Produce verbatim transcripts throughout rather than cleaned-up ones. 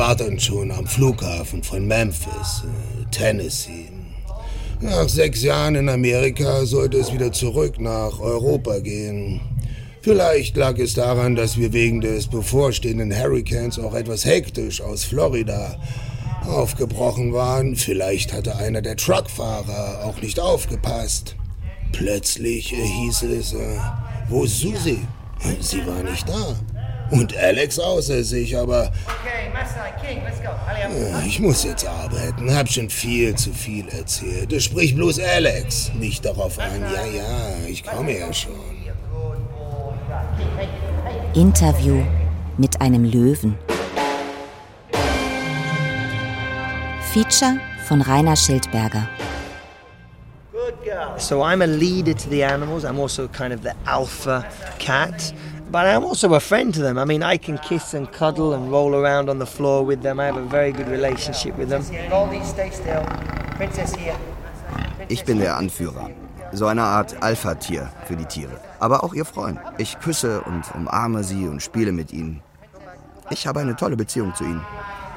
warten schon am Flughafen von Memphis, Tennessee. Nach sechs Jahren in Amerika sollte es wieder zurück nach Europa gehen. Vielleicht lag es daran, dass wir wegen des bevorstehenden Hurrikans auch etwas hektisch aus Florida aufgebrochen waren. Vielleicht hatte einer der Truckfahrer auch nicht aufgepasst. Plötzlich äh, hieß es, äh, wo ist Susi? Sie war nicht da. Und Alex außer sich, aber äh, ich muss jetzt arbeiten, hab schon viel zu viel erzählt. Es spricht bloß Alex, nicht darauf an. Ja, ja, ich komme ja schon. Interview mit einem Löwen. Feature von Rainer Schildberger. So I'm a leader to the animals. I'm also kind of the alpha cat. But I'm also a friend to them. I mean, I can kiss and cuddle and roll around on the floor with them. I have a very good relationship with them. Goldie, stay still. Princess here. Ich bin der Anführer. So eine Art Alpha-Tier für die Tiere. Aber auch ihr Freund. Ich küsse und umarme sie und spiele mit ihnen. Ich habe eine tolle Beziehung zu ihnen.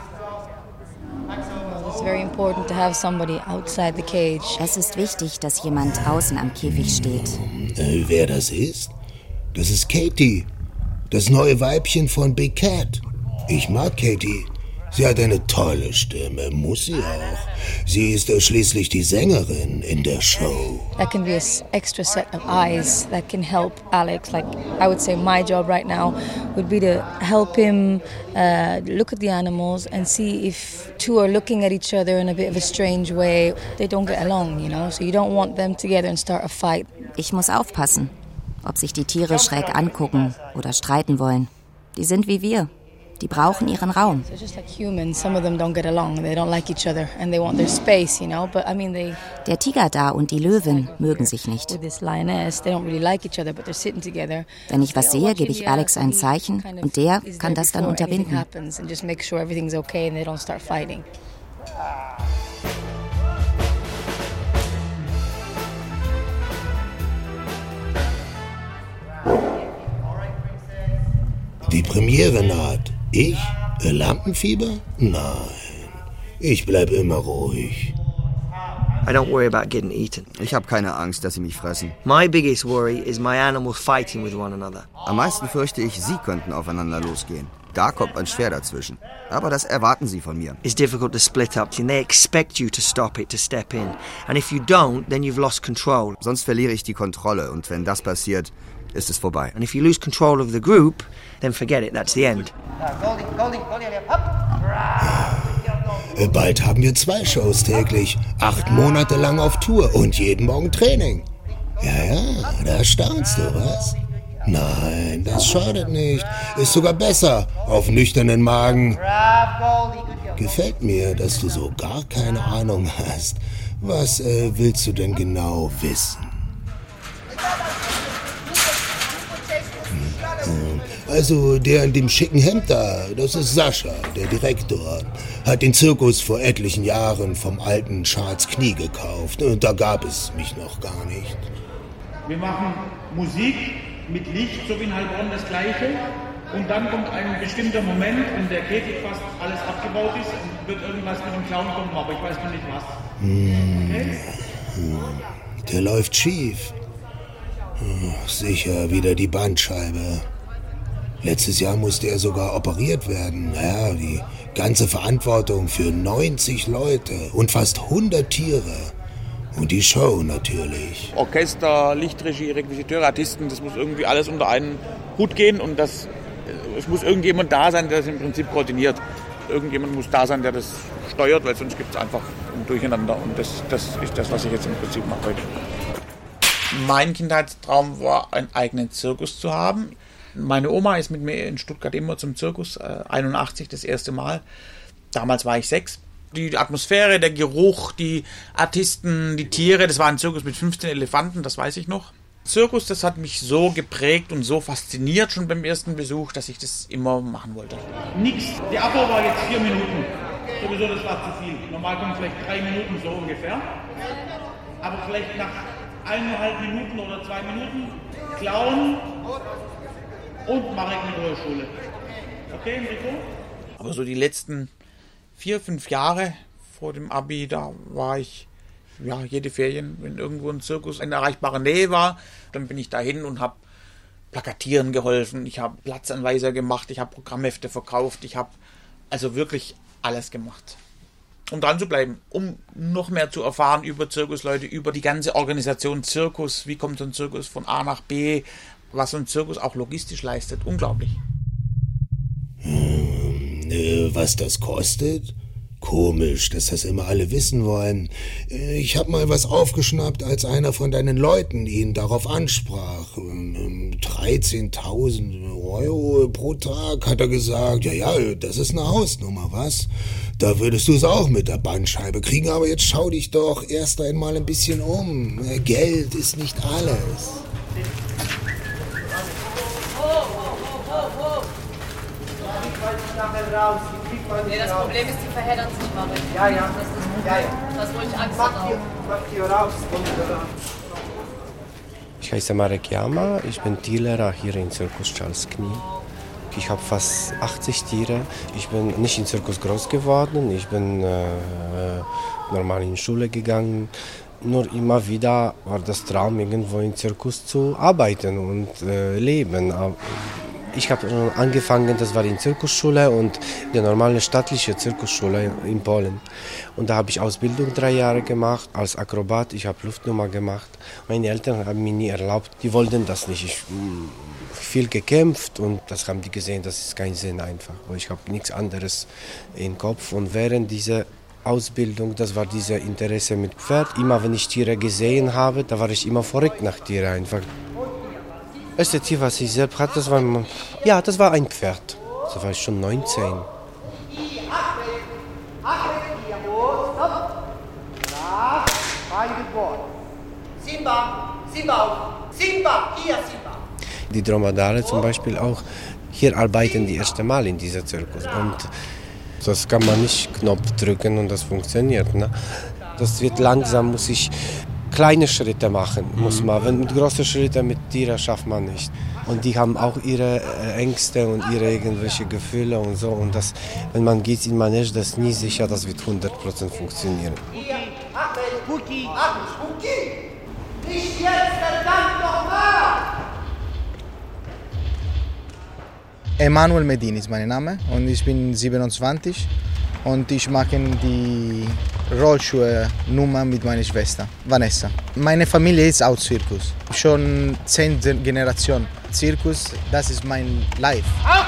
Es ist wichtig, dass jemand außen am Käfig steht. Äh, wer das ist? Das ist Katie, das neue Weibchen von Big Cat. Ich mag Katie. Sie hat eine tolle Stimme, muss sie auch. Sie ist äh, schließlich die Sängerin in der Show. That can be an extra set of eyes that can help Alex. Like I would say my job right now would be to help him uh, look at the animals and see if two are looking at each other in a bit of a strange way. They don't get along, you know, so you don't want them together and start a fight. Ich muss aufpassen, ob sich die Tiere schräg angucken oder streiten wollen. Die sind wie wir. Die brauchen ihren Raum. Der Tiger da und die Löwin mögen sich nicht. Wenn ich was sehe, gebe ich Alex ein Zeichen und der kann das dann unterbinden. Die Premiere naht. Ich? Lampenfieber? Nein. Ich bleib immer ruhig. I don't worry about getting eaten. Ich habe keine Angst, dass sie mich fressen. My biggest worry is my animals fighting with one another. Am meisten fürchte ich, sie könnten aufeinander losgehen. Da kommt man schwer dazwischen. Aber das erwarten sie von mir. It's difficult to split up. They expect you to stop it, to step in. And if you don't, then you've lost control. Sonst verliere ich die Kontrolle und wenn das passiert, ist es vorbei. And if you lose control of the group, then forget it, that's the end. Bald haben wir zwei Shows täglich, acht Monate lang auf Tour und jeden Morgen Training. Ja, ja, da staunst du, was? Nein, das schadet nicht. Ist sogar besser, auf nüchternen Magen. Gefällt mir, dass du so gar keine Ahnung hast. Was äh, willst du denn genau wissen? Also der in dem schicken Hemd da, das ist Sascha, der Direktor. Hat den Zirkus vor etlichen Jahren vom alten Charles Knie gekauft. Und da gab es mich noch gar nicht. Wir machen Musik mit Licht, so wie in Heilbronn das Gleiche. Und dann kommt ein bestimmter Moment, in der Käfig fast alles abgebaut ist und wird irgendwas mit dem Clown kommen, aber ich weiß noch nicht was. Hm. Okay? Der läuft schief. Sicher wieder die Bandscheibe. Letztes Jahr musste er sogar operiert werden. Naja, die ganze Verantwortung für neunzig Leute und fast hundert Tiere. Und die Show natürlich. Orchester, Lichtregie, Requisiteure, Artisten, das muss irgendwie alles unter einen Hut gehen. Und das, es muss irgendjemand da sein, der das im Prinzip koordiniert. Irgendjemand muss da sein, der das steuert, weil sonst gibt es einfach ein Durcheinander. Und das, das ist das, was ich jetzt im Prinzip mache heute. Mein Kindheitstraum war, einen eigenen Zirkus zu haben. Meine Oma ist mit mir in Stuttgart immer zum Zirkus, äh, einundachtzig das erste Mal. Damals war ich sechs. Die Atmosphäre, der Geruch, die Artisten, die Tiere, das war ein Zirkus mit fünfzehn Elefanten, das weiß ich noch. Zirkus, das hat mich so geprägt und so fasziniert schon beim ersten Besuch, dass ich das immer machen wollte. Nix. Der Abbau war jetzt vier Minuten. Sowieso, das war zu viel. Normal kommen vielleicht drei Minuten so ungefähr. Aber vielleicht nach eineinhalb Minuten oder zwei Minuten Clown und Marek mit Rollschule. Okay, Enrico? Aber so die letzten vier, fünf Jahre vor dem Abi, da war ich ja jede Ferien, wenn irgendwo ein Zirkus in erreichbarer Nähe war, dann bin ich dahin und habe plakatieren geholfen, ich habe Platzanweiser gemacht, ich habe Programmhefte verkauft, ich habe also wirklich alles gemacht. Um dran zu bleiben, um noch mehr zu erfahren über Zirkusleute, über die ganze Organisation Zirkus, wie kommt so ein Zirkus von A nach B, was so ein Zirkus auch logistisch leistet, unglaublich. Hm, äh, was das kostet? Komisch, dass das immer alle wissen wollen. Ich habe mal was aufgeschnappt, als einer von deinen Leuten ihn darauf ansprach. dreizehntausend Euro pro Tag, hat er gesagt. Ja, ja, das ist eine Hausnummer, was? Da würdest du es auch mit der Bandscheibe kriegen, aber jetzt schau dich doch erst einmal ein bisschen um. Geld ist nicht alles. Nee, das Problem ist, die verheddern sich mal. Ja, ja. Das ist das ja, ja. Das, wo ich Angst habe. Ich heiße Marek Jama, ich bin Tierlehrer hier im Zirkus Charles Knie. Ich habe fast achtzig Tiere. Ich bin nicht im Zirkus groß geworden, ich bin äh, normal in die Schule gegangen. Nur immer wieder war das Traum, irgendwo im Zirkus zu arbeiten und äh, leben. Ich habe angefangen, das war in der Zirkusschule und die normale staatliche Zirkusschule in Polen. Und da habe ich Ausbildung drei Jahre gemacht als Akrobat. Ich habe Luftnummer gemacht. Meine Eltern haben mir nie erlaubt, die wollten das nicht. Ich habe viel gekämpft und das haben die gesehen, das ist kein Sinn einfach. Ich habe nichts anderes im Kopf. Und während dieser Ausbildung, das war dieses Interesse mit Pferd. Immer wenn ich Tiere gesehen habe, da war ich immer verrückt nach Tieren einfach. Das erste Tier, was ich selbst hatte, das war, ja, das war ein Pferd. Da war ich schon neunzehn. Simba, Simba, Simba, hier Simba. Die Dromedare zum Beispiel auch. Hier arbeiten die erste Mal in dieser Zirkus. Und das kann man nicht Knopf drücken und das funktioniert. Ne? Das wird langsam, muss ich kleine Schritte machen, muss man. Wenn mit großen Schritten mit Tieren schafft man nicht. Und die haben auch ihre Ängste und ihre irgendwelche Gefühle und so. Und das, wenn man geht in Manege, das ist nie sicher, das wird hundert Prozent funktionieren. Spuki, Spuki, nicht jetzt, verdammt nochmal! Emanuel Medin ist mein Name und ich bin siebenundzwanzig und ich mache die Rollschuhe-Nummer mit meiner Schwester, Vanessa. Meine Familie ist auch Zirkus, schon zehn Generationen. Zirkus, das ist mein Life.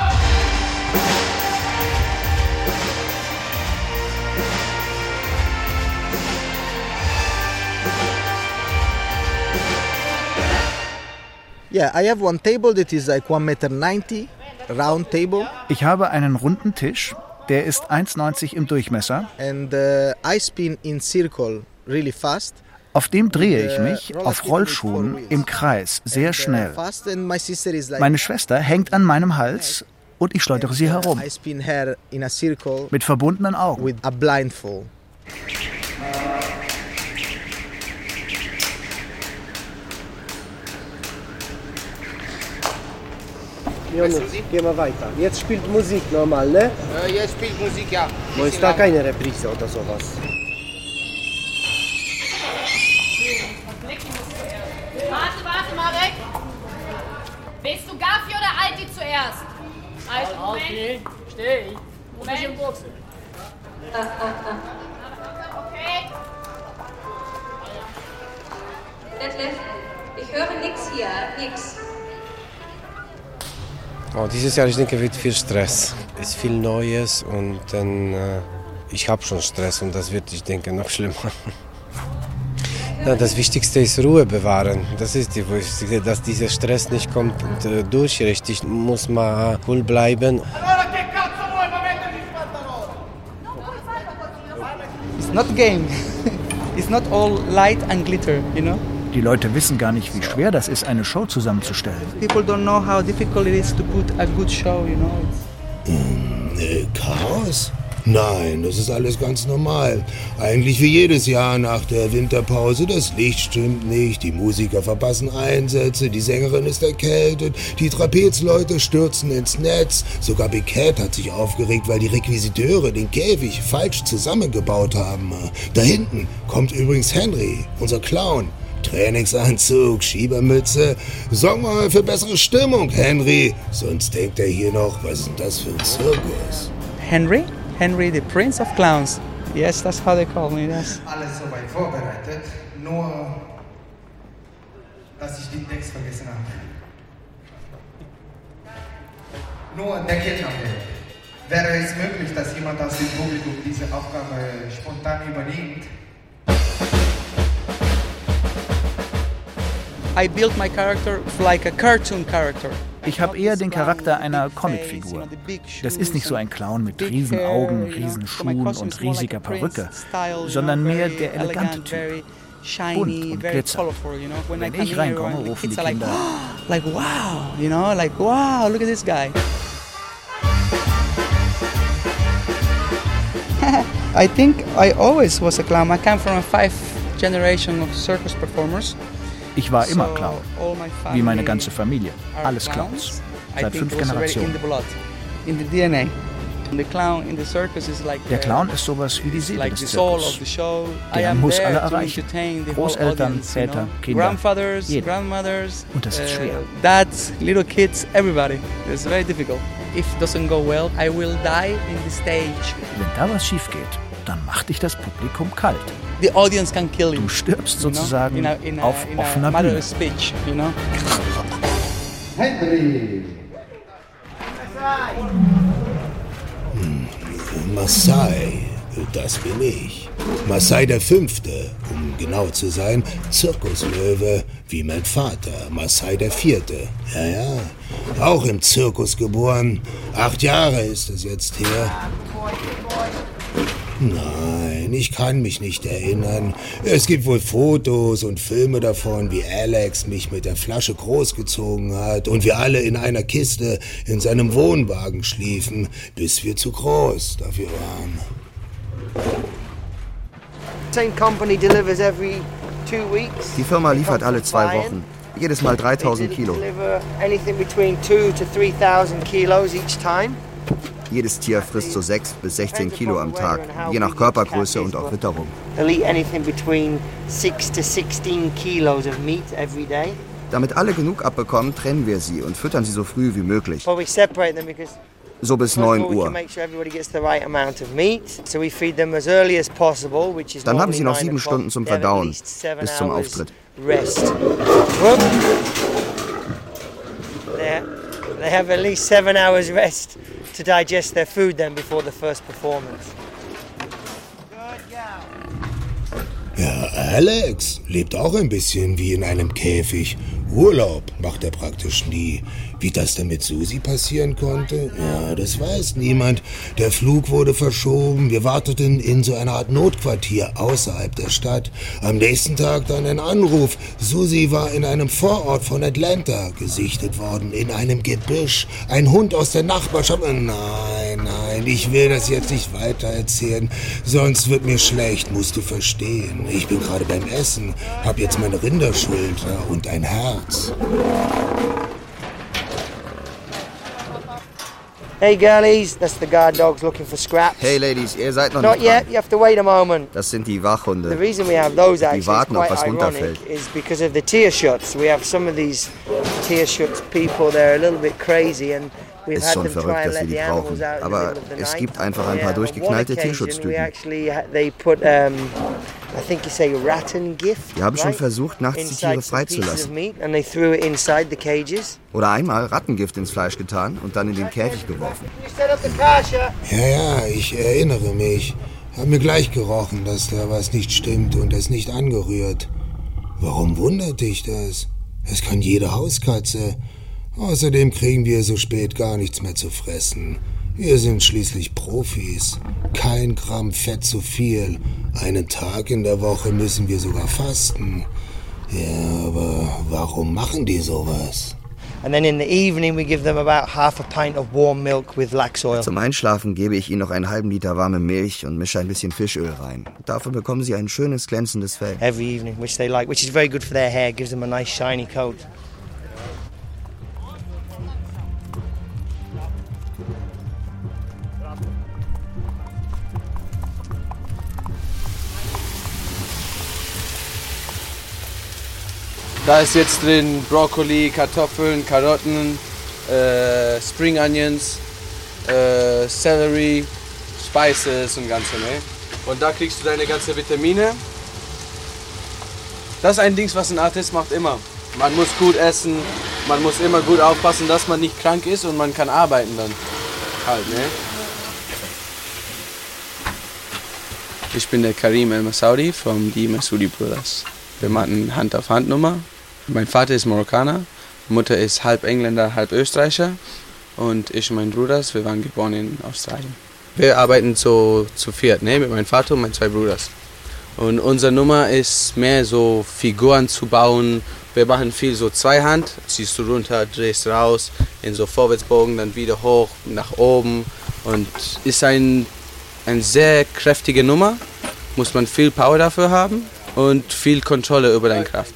Yeah, I have one table that is like one meter ninety. Round table. Ich habe einen runden Tisch, der ist eins Komma neunzig im Durchmesser. And uh, I spin in circle really fast. Auf dem drehe ich mich auf Rollschuhen im Kreis sehr schnell. Meine Schwester hängt an meinem Hals und ich schleudere sie herum. I spin her in a circle mit verbundenen Augen. With a blindfold. Jonas, geh mal weiter. Jetzt spielt Musik normal, ne? Äh, jetzt spielt Musik, ja. Wo ist da keine Reprise oder sowas? Warte, warte, Marek. Willst du Gafi oder Alti zuerst? Alti, Moment. Okay, steh ich. Moment. Im Boxen. Okay. Detlef, ich höre nichts hier, nix. Oh, dieses Jahr, ich denke, wird viel Stress. Es ist viel Neues und dann, äh, ich habe schon Stress und das wird, ich denke, noch schlimmer. Ja, das Wichtigste ist Ruhe bewahren. Das ist die Wichtigste, dass dieser Stress nicht kommt äh, durch. Richtig muss man cool bleiben. It's not a game. It's not all light and glitter, you know. Die Leute wissen gar nicht, wie schwer das ist, eine Show zusammenzustellen. People don't know how difficult it is to put a good show, you know. Mm, äh, Chaos? Nein, das ist alles ganz normal. Eigentlich wie jedes Jahr nach der Winterpause. Das Licht stimmt nicht, die Musiker verpassen Einsätze, die Sängerin ist erkältet, die Trapezleute stürzen ins Netz. Sogar Big Cat hat sich aufgeregt, weil die Requisiteure den Käfig falsch zusammengebaut haben. Da hinten kommt übrigens Henry, unser Clown. Trainingsanzug, Schiebermütze. Sorg mal für bessere Stimmung, Henry. Sonst denkt er hier noch, was ist denn das für ein Zirkus? Henry? Henry, the Prince of Clowns. Yes, that's how they call me. Yes. Alles soweit vorbereitet, nur dass ich den Text vergessen habe. Nur der Kidnapping. Wäre es möglich, dass jemand aus dem Publikum diese Aufgabe spontan übernimmt? I built my character like a cartoon character. Ich habe eher den Charakter einer Comicfigur. Das ist nicht so ein Clown mit riesen Augen, riesen Schuhen und riesiger Perücke, sondern mehr der elegante Typ. Bunt und Glitzer. Wenn ich reinkomme, rufen die Kinder like wow, you know, like wow, look at this guy. I think I always was a clown. I come from a five generation of circus performers. Ich war immer Clown, wie meine ganze Familie. Alles Clowns, seit fünf Generationen. Der Clown ist sowas wie die Seele des Zirkus. Der muss alle erreichen. Großeltern, Väter, Kinder, jeden. Und das ist schwer. Dads, little kids, everybody. It's very difficult. If it doesn't go well, I will die in the stage. Wenn da was schief geht, dann macht dich das Publikum kalt. The audience can kill you. Du stirbst sozusagen you know, in a, in a, auf in a offener Bühne. Speech, you know? Henry! Hm, Maasai, das bin ich. Maasai der Fünfte, um genau zu sein, Zirkuslöwe, wie mein Vater, Maasai der Vierte. Ja, ja, auch im Zirkus geboren. Acht Jahre ist es jetzt her. Nein, ich kann mich nicht erinnern. Es gibt wohl Fotos und Filme davon, wie Alex mich mit der Flasche großgezogen hat und wir alle in einer Kiste in seinem Wohnwagen schliefen, bis wir zu groß dafür waren. Die Firma liefert alle zwei Wochen. Jedes Mal dreitausend Kilo. Jedes Tier frisst so sechs bis sechzehn Kilo am Tag, je nach Körpergröße und auch Witterung. Damit alle genug abbekommen, trennen wir sie und füttern sie so früh wie möglich. So bis neun Uhr. Dann haben sie noch sieben Stunden zum Verdauen, bis zum Auftritt. They have at least seven hours rest to digest their food then before the first performance. Ja, Alex lebt auch ein bisschen wie in einem Käfig. Urlaub macht er praktisch nie. Wie das denn mit Susi passieren konnte? Ja, das weiß niemand. Der Flug wurde verschoben. Wir warteten in so einer Art Notquartier außerhalb der Stadt. Am nächsten Tag dann ein Anruf. Susi war in einem Vorort von Atlanta gesichtet worden, in einem Gebüsch. Ein Hund aus der Nachbarschaft. Nein, nein, ich will das jetzt nicht weiter erzählen. Sonst wird mir schlecht, musst du verstehen. Ich bin gerade beim Essen, hab jetzt meine Rinderschulter und ein Herz. Hey girlies, that's the guard dogs looking for scraps. Hey Ladies, ihr seid noch Not nicht yet, dran. you have to wait a moment. Das sind die Wachhunde. The reason we have those Die actually is warten, ob quite was ironic, runterfällt. is because of the Tierschuts. We have some of these Tierschutz people, they're a little bit crazy and we've Ist had schon them try verrückt, and dass wir let die the animals brauchen. out in the Aber middle of the es night. gibt einfach ein Yeah, paar on one durchgeknallte occasion we Tierschutztypen. actually ha- they put um, I think you say Rattengift. Die haben schon right? versucht, nachts die Inside Tiere some pieces of freizulassen. meat and they threw it inside the cages. Oder einmal Rattengift ins Fleisch getan und dann in den Käfig geworfen. You set up the kasha. Ja, ja, ich erinnere mich. Hab mir gleich gerochen, dass da was nicht stimmt und es nicht angerührt. Warum wundert dich das? Das kann jede Hauskatze. Außerdem kriegen wir so spät gar nichts mehr zu fressen. Wir sind schließlich Profis. Kein Gramm Fett zu viel. Einen Tag in der Woche müssen wir sogar fasten. Ja, aber warum machen die sowas? And then in the evening we give them about half a pint of warm milk with flax oil. Zum Einschlafen gebe ich ihnen noch einen halben Liter warme Milch und mische ein bisschen Fischöl rein. Dafür bekommen sie ein schönes glänzendes Fell. Every evening, which they like, which is very good for their hair, gives them a nice shiny coat. Da ist jetzt drin Brokkoli, Kartoffeln, Karotten, äh, Spring Onions, äh, Celery, Spices und ganze, ne? Und da kriegst du deine ganzen Vitamine. Das ist ein Ding, was ein Artist macht immer. Man muss gut essen, man muss immer gut aufpassen, dass man nicht krank ist und man kann arbeiten dann halt, ne? Ich bin der Karim El Masoudi von die Masoudi Brothers. Wir machen Hand-auf-Hand-Nummer. Mein Vater ist Marokkaner, Mutter ist halb Engländer, halb Österreicher und ich und mein Bruder, wir waren geboren in Australien. Wir arbeiten so zu viert, ne, mit meinem Vater und meinen zwei Brüdern. Und unsere Nummer ist mehr so Figuren zu bauen. Wir machen viel so Zweihand, ziehst du runter, drehst raus, in so Vorwärtsbogen, dann wieder hoch, nach oben. Und ist ein, eine sehr kräftige Nummer, muss man viel Power dafür haben. Und viel Kontrolle über deine Kraft.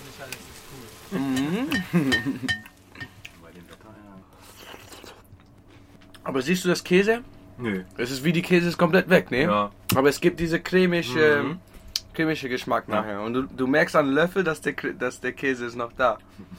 Aber siehst du das Käse? Nö. Es ist wie die Käse ist komplett weg, ne? Ja. Aber es gibt diese cremische, Mhm. cremische Geschmack Ja. nachher. Und du, du merkst an Löffel, dass der, dass der Käse ist noch da.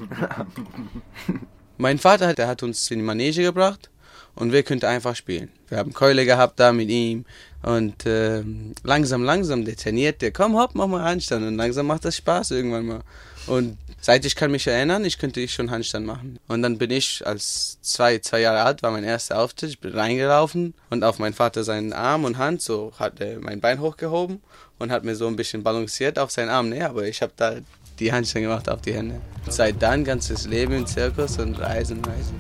Mein Vater, der hat uns in die Manege gebracht und wir konnten einfach spielen. Wir haben Keule gehabt da mit ihm. Und äh, langsam, langsam, der trainiert, der komm, hopp, mach mal Handstand. Und langsam macht das Spaß irgendwann mal. Und seit ich kann mich erinnern, ich könnte ich schon Handstand machen. Und dann bin ich, als zwei, zwei Jahre alt war mein erster Auftritt, ich bin reingelaufen und auf meinen Vater seinen Arm und Hand, so hat er mein Bein hochgehoben und hat mir so ein bisschen balanciert auf seinen Arm. Ne, aber ich habe da die Handstand gemacht auf die Hände. Seit dann ganzes Leben im Zirkus und Reisen, Reisen.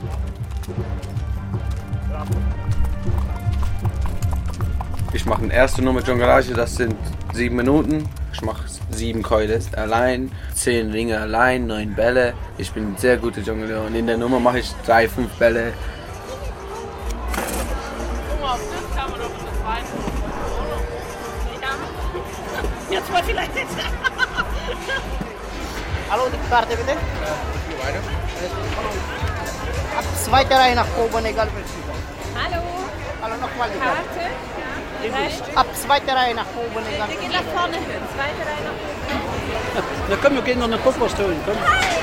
Ich mache eine erste Nummer Jonglage, das sind sieben Minuten. Ich mache sieben Keules allein, zehn Ringe allein, neun Bälle. Ich bin ein sehr guter Jongleur und in der Nummer mache ich drei, fünf Bälle. Jetzt mal vielleicht jetzt. Hallo, die Karte bitte. Ab zweiter Reihe nach oben, egal welche. Hallo. Hallo, nochmal die Karte. Karte. Recht. Ab zweiter Reihe nach oben, egal Wir gehen nach vorne hin. Zweite Reihe nach oben. Na komm, wir gehen noch eine Kopfwurst holen, komm.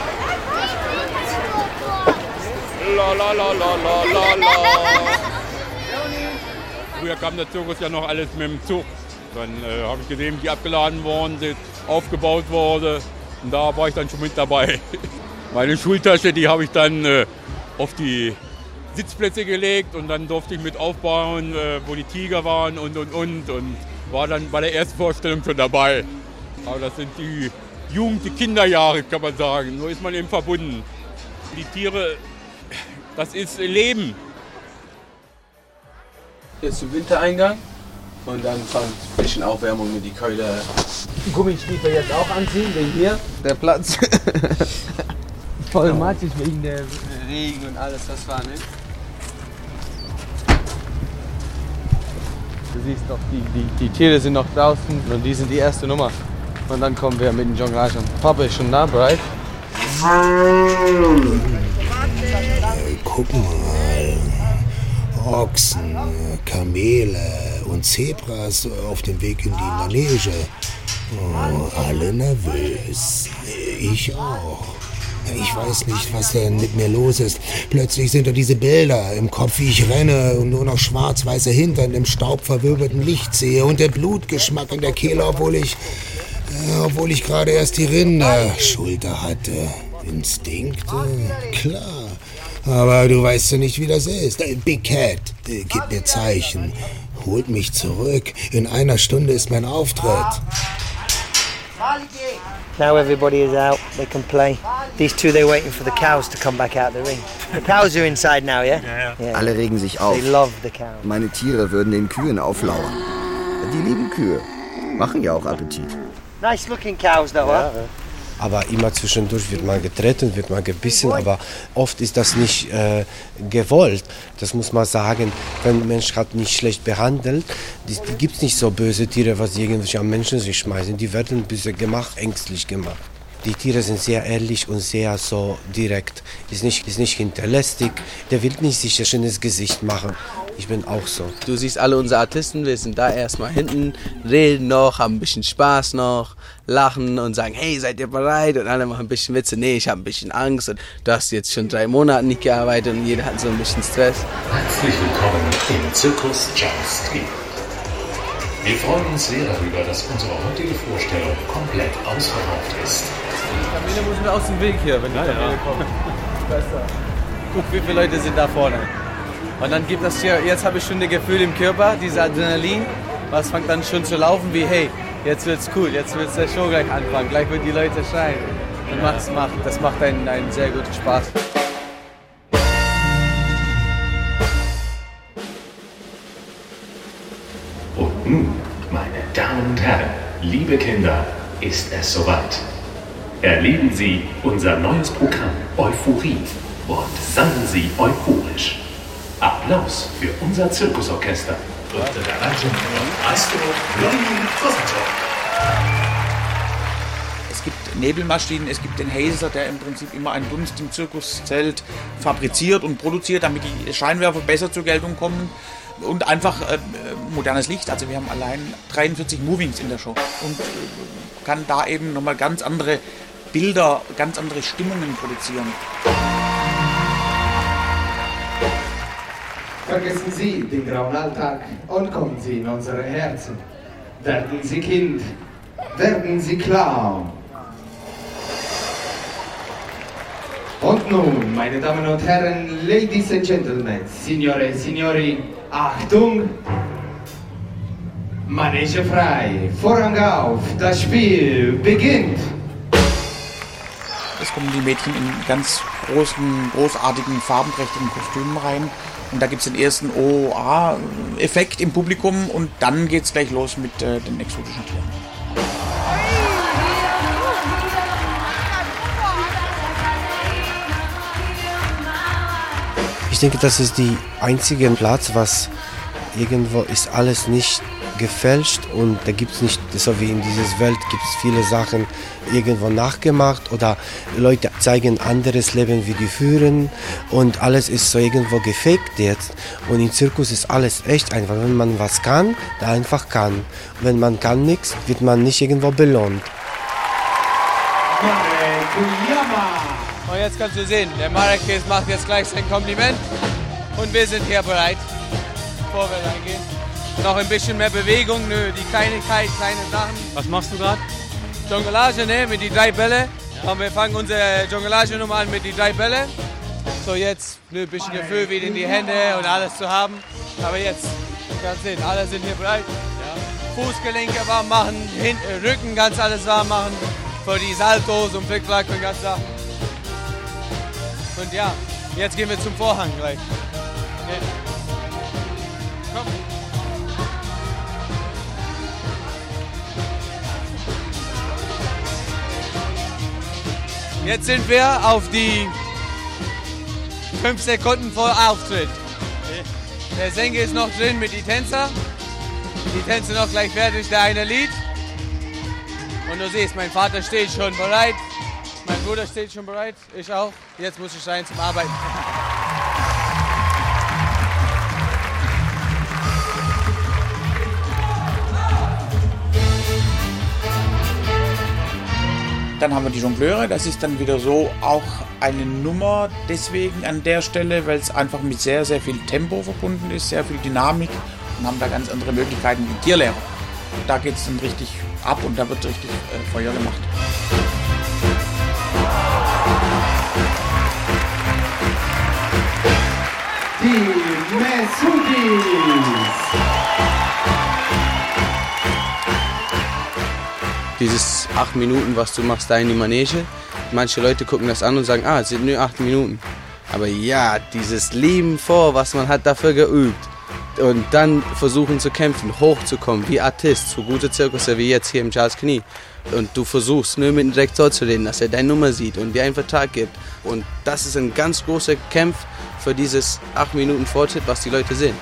La la la la la la la. Früher kam der Zirkus ja noch alles mit dem Zug. Dann äh, habe ich gesehen, wie abgeladen worden sind, aufgebaut wurde. Und da war ich dann schon mit dabei. Meine Schultasche, die habe ich dann äh, auf die Sitzplätze gelegt und dann durfte ich mit aufbauen, äh, wo die Tiger waren und und und. Und war dann bei der ersten Vorstellung schon dabei. Aber das sind die Jugend-, die Kinderjahre, kann man sagen. So ist man eben verbunden. Die Tiere, das ist Leben. Jetzt zum Wintereingang und dann kommt ein bisschen Aufwärmung mit die Keule. Gummistiefel jetzt auch anziehen, wegen hier der Platz. Voll matschig wegen der Regen und alles, das war, ne? Du siehst doch, die, die, die Tiere sind noch draußen und die sind die erste Nummer. Und dann kommen wir mit dem Jonglage an. Papa ist schon da, bereit? Äh, guck mal. Ochsen, Kamele und Zebras auf dem Weg in die Manege. Oh, alle nervös. Ich auch. Ich weiß nicht, was denn mit mir los ist. Plötzlich sind da diese Bilder im Kopf, wie ich renne und nur noch schwarz-weiße Hintern im staubverwirbelten Licht sehe und der Blutgeschmack in der Kehle, obwohl ich, äh, obwohl ich gerade erst die Rinderschulter hatte. Instinkte? Klar. Aber du weißt ja nicht, wie das ist. Big Cat, äh, gib mir Zeichen. Holt mich zurück. In einer Stunde ist mein Auftritt. Now everybody is out, they can play. These two, they're waiting for the cows to come back out the ring. The cows are inside now, yeah? Ja, ja. Alle regen sich auf. They love the cows. Meine Tiere würden den Kühen auflauern. Die lieben Kühe. Machen ja auch Appetit. Nice looking cows though, huh? aber immer zwischendurch wird man getreten, wird man gebissen, aber oft ist das nicht äh, gewollt. Das muss man sagen, wenn ein Mensch hat nicht schlecht behandelt, die, die gibt es nicht so böse Tiere, was irgendwelche am Menschen sich schmeißen, die werden ein bisschen gemacht, ängstlich gemacht. Die Tiere sind sehr ehrlich und sehr so direkt. Ist nicht, ist nicht hinterlistig. Der will nicht sich ein schönes Gesicht machen. Ich bin auch so. Du siehst alle unsere Artisten, wir sind da erstmal hinten, reden noch, haben ein bisschen Spaß noch, lachen und sagen, hey, seid ihr bereit? Und alle machen ein bisschen Witze. Nee, ich habe ein bisschen Angst und du hast jetzt schon drei Monate nicht gearbeitet und jeder hat so ein bisschen Stress. Herzlich willkommen im Zirkus Charles Knie. Wir freuen uns sehr darüber, dass unsere heutige Vorstellung komplett ausverkauft ist. Kamele muss mir aus dem Weg hier, wenn die Kamele ja. kommen. Besser. Guck, wie viele Leute sind da vorne. Und dann gibt das hier, jetzt habe ich schon ein Gefühl im Körper, dieses Adrenalin, was fängt dann schon zu laufen wie, hey, jetzt wird's cool, jetzt wird's der Show gleich anfangen, gleich wird die Leute schreien. Und das macht, das macht einen, einen sehr guten Spaß. Und nun, meine Damen und Herren, liebe Kinder, ist es soweit. Erleben Sie unser neues Programm Euphorie und seien Sie euphorisch. Applaus für unser Zirkusorchester unter der Leitung von Maestro Ronny Rosenthal. Es gibt Nebelmaschinen, es gibt den Hazer, der im Prinzip immer einen Dunst im Zirkuszelt fabriziert und produziert, damit die Scheinwerfer besser zur Geltung kommen. Und einfach äh, modernes Licht. Also wir haben allein dreiundvierzig Movings in der Show und äh, kann da eben nochmal ganz andere Bilder, ganz andere Stimmungen produzieren. Vergessen Sie den grauen Alltag und kommen Sie in unsere Herzen. Werden Sie Kind, werden Sie Clown. Und nun, meine Damen und Herren, Ladies and Gentlemen, Signore, Signori, Achtung! Manege frei, Vorhang auf, das Spiel beginnt! Es kommen die Mädchen in ganz großen, großartigen, farbenprächtigen Kostümen rein. Und da gibt es den ersten O O A-Effekt im Publikum und dann geht es gleich los mit äh, den exotischen Tieren. Ich denke, das ist die einzige Platz, was irgendwo ist alles nicht gefälscht und da gibt es nicht, so wie in dieser Welt gibt es viele Sachen irgendwo nachgemacht oder Leute zeigen anderes Leben, wie die führen und alles ist so irgendwo gefaked jetzt und im Zirkus ist alles echt einfach, wenn man was kann, da einfach kann. Und wenn man kann nichts, wird man nicht irgendwo belohnt. Und jetzt kannst du sehen, der Marek macht jetzt gleich sein Kompliment und wir sind hier bereit, bevor wir reingehen. Noch ein bisschen mehr Bewegung, nö, die Kleinigkeit, kleine Sachen. Was machst du gerade? Jonglage, ne, mit die drei Bälle. Ja. Und wir fangen unsere Jonglage-Nummer an mit die drei Bälle. So jetzt nö, ein bisschen Gefühl wieder in die Hände und alles zu haben. Aber jetzt, du kannst sehen, alle sind hier bereit. Ja. Fußgelenke warm machen, Hin Rücken ganz alles warm machen. Für die Saltos und Flickflack und ganz Sachen. Und ja, jetzt gehen wir zum Vorhang gleich. Okay. Komm. Jetzt sind wir auf die fünf Sekunden vor Auftritt. Der Sänger ist noch drin mit den Tänzer. Die Tänzer noch gleich fertig, der eine Lied. Und du siehst, mein Vater steht schon bereit. Mein Bruder steht schon bereit, ich auch. Jetzt muss ich rein zum Arbeiten. Dann haben wir die Jongleure, das ist dann wieder so auch eine Nummer deswegen an der Stelle, weil es einfach mit sehr, sehr viel Tempo verbunden ist, sehr viel Dynamik und haben da ganz andere Möglichkeiten wie Tierlehrer. Da geht es dann richtig ab und da wird richtig äh, Feuer gemacht. Die Mesudis! Dieses acht Minuten, was du machst da in die Manege, manche Leute gucken das an und sagen, ah, es sind nur acht Minuten. Aber ja, dieses Leben vor, was man hat dafür geübt, Und dann versuchen zu kämpfen, hochzukommen, wie Artist, so gute Zirkusse wie jetzt hier im Charles Knie. Und du versuchst nur mit dem Direktor zu reden, dass er deine Nummer sieht und dir einen Vertrag gibt. Und das ist ein ganz großer Kampf für dieses acht Minuten Fortschritt, was die Leute sehen.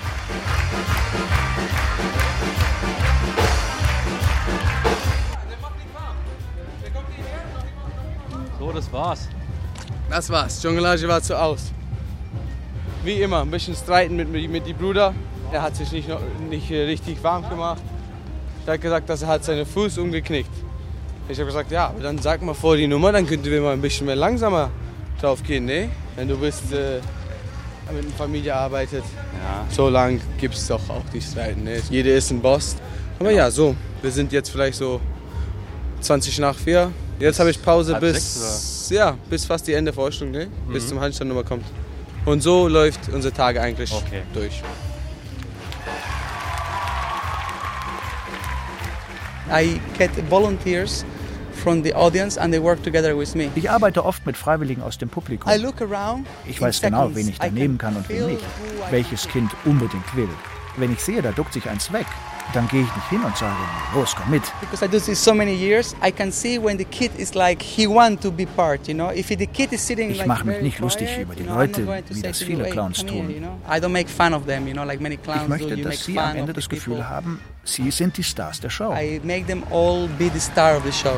So, das war's. Das war's. Jonglage war zu aus. Wie immer, ein bisschen streiten mit, mit dem Bruder. Er hat sich nicht, nicht richtig warm gemacht. Er hat gesagt, dass er hat seinen Fuß umgeknickt. Ich habe gesagt, ja, aber dann sag mal vor die Nummer, dann könnten wir mal ein bisschen mehr langsamer drauf gehen, ne? Wenn du bist, äh, mit einer Familie arbeitet. Ja. So lang gibt es doch auch die Streiten, ne? Jeder ist ein Boss. Aber ja, so, wir sind jetzt vielleicht so zwanzig nach vier. Jetzt habe ich Pause Halb bis, sechs, ja, bis fast die Ende Vorstellung, ne? Mhm. Bis zum Handstand-Nummer kommt. Und so läuft unser Tag eigentlich okay. durch. I get volunteers from the audience and they work together with me. Ich arbeite oft mit Freiwilligen aus dem Publikum. I look around. Ich weiß genau, wen ich da nehmen kann und wen nicht. Welches Kind unbedingt will. Wenn ich sehe, da duckt sich eins weg, dann gehe ich nicht hin und sage, los, komm mit. Because I do this so many years, I can see when the kid is like he want to be part, you know. If the kid is sitting ich like mache mich very nicht lustig quiet, über die you know, Leute, I'm not going to wie say das to viele you, hey, Clowns come tun. here, you know. I don't make fun of them, you know, like many clowns Ich möchte, do. You dass make sie fun am Ende of das the Gefühl people. haben, sie sind die Stars der Show. I make them all be the star of the show.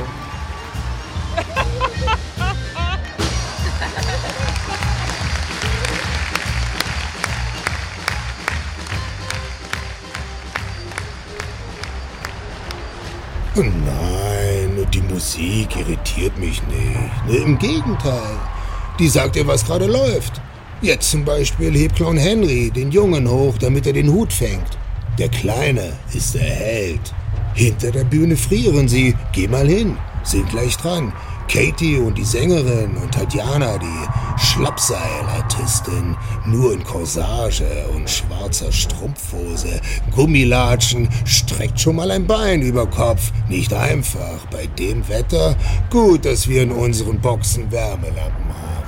Oh nein, die Musik irritiert mich nicht. Im Gegenteil, die sagt dir, was gerade läuft. Jetzt zum Beispiel hebt Clown Henry den Jungen hoch, damit er den Hut fängt. Der Kleine ist der Held. Hinter der Bühne frieren sie. Geh mal hin, sind gleich dran. Katie und die Sängerin und Tatjana, die Schlappseilartistin, nur in Corsage und schwarzer Strumpfhose, Gummilatschen, streckt schon mal ein Bein über Kopf. Nicht einfach, bei dem Wetter. Gut, dass wir in unseren Boxen Wärmelampen haben.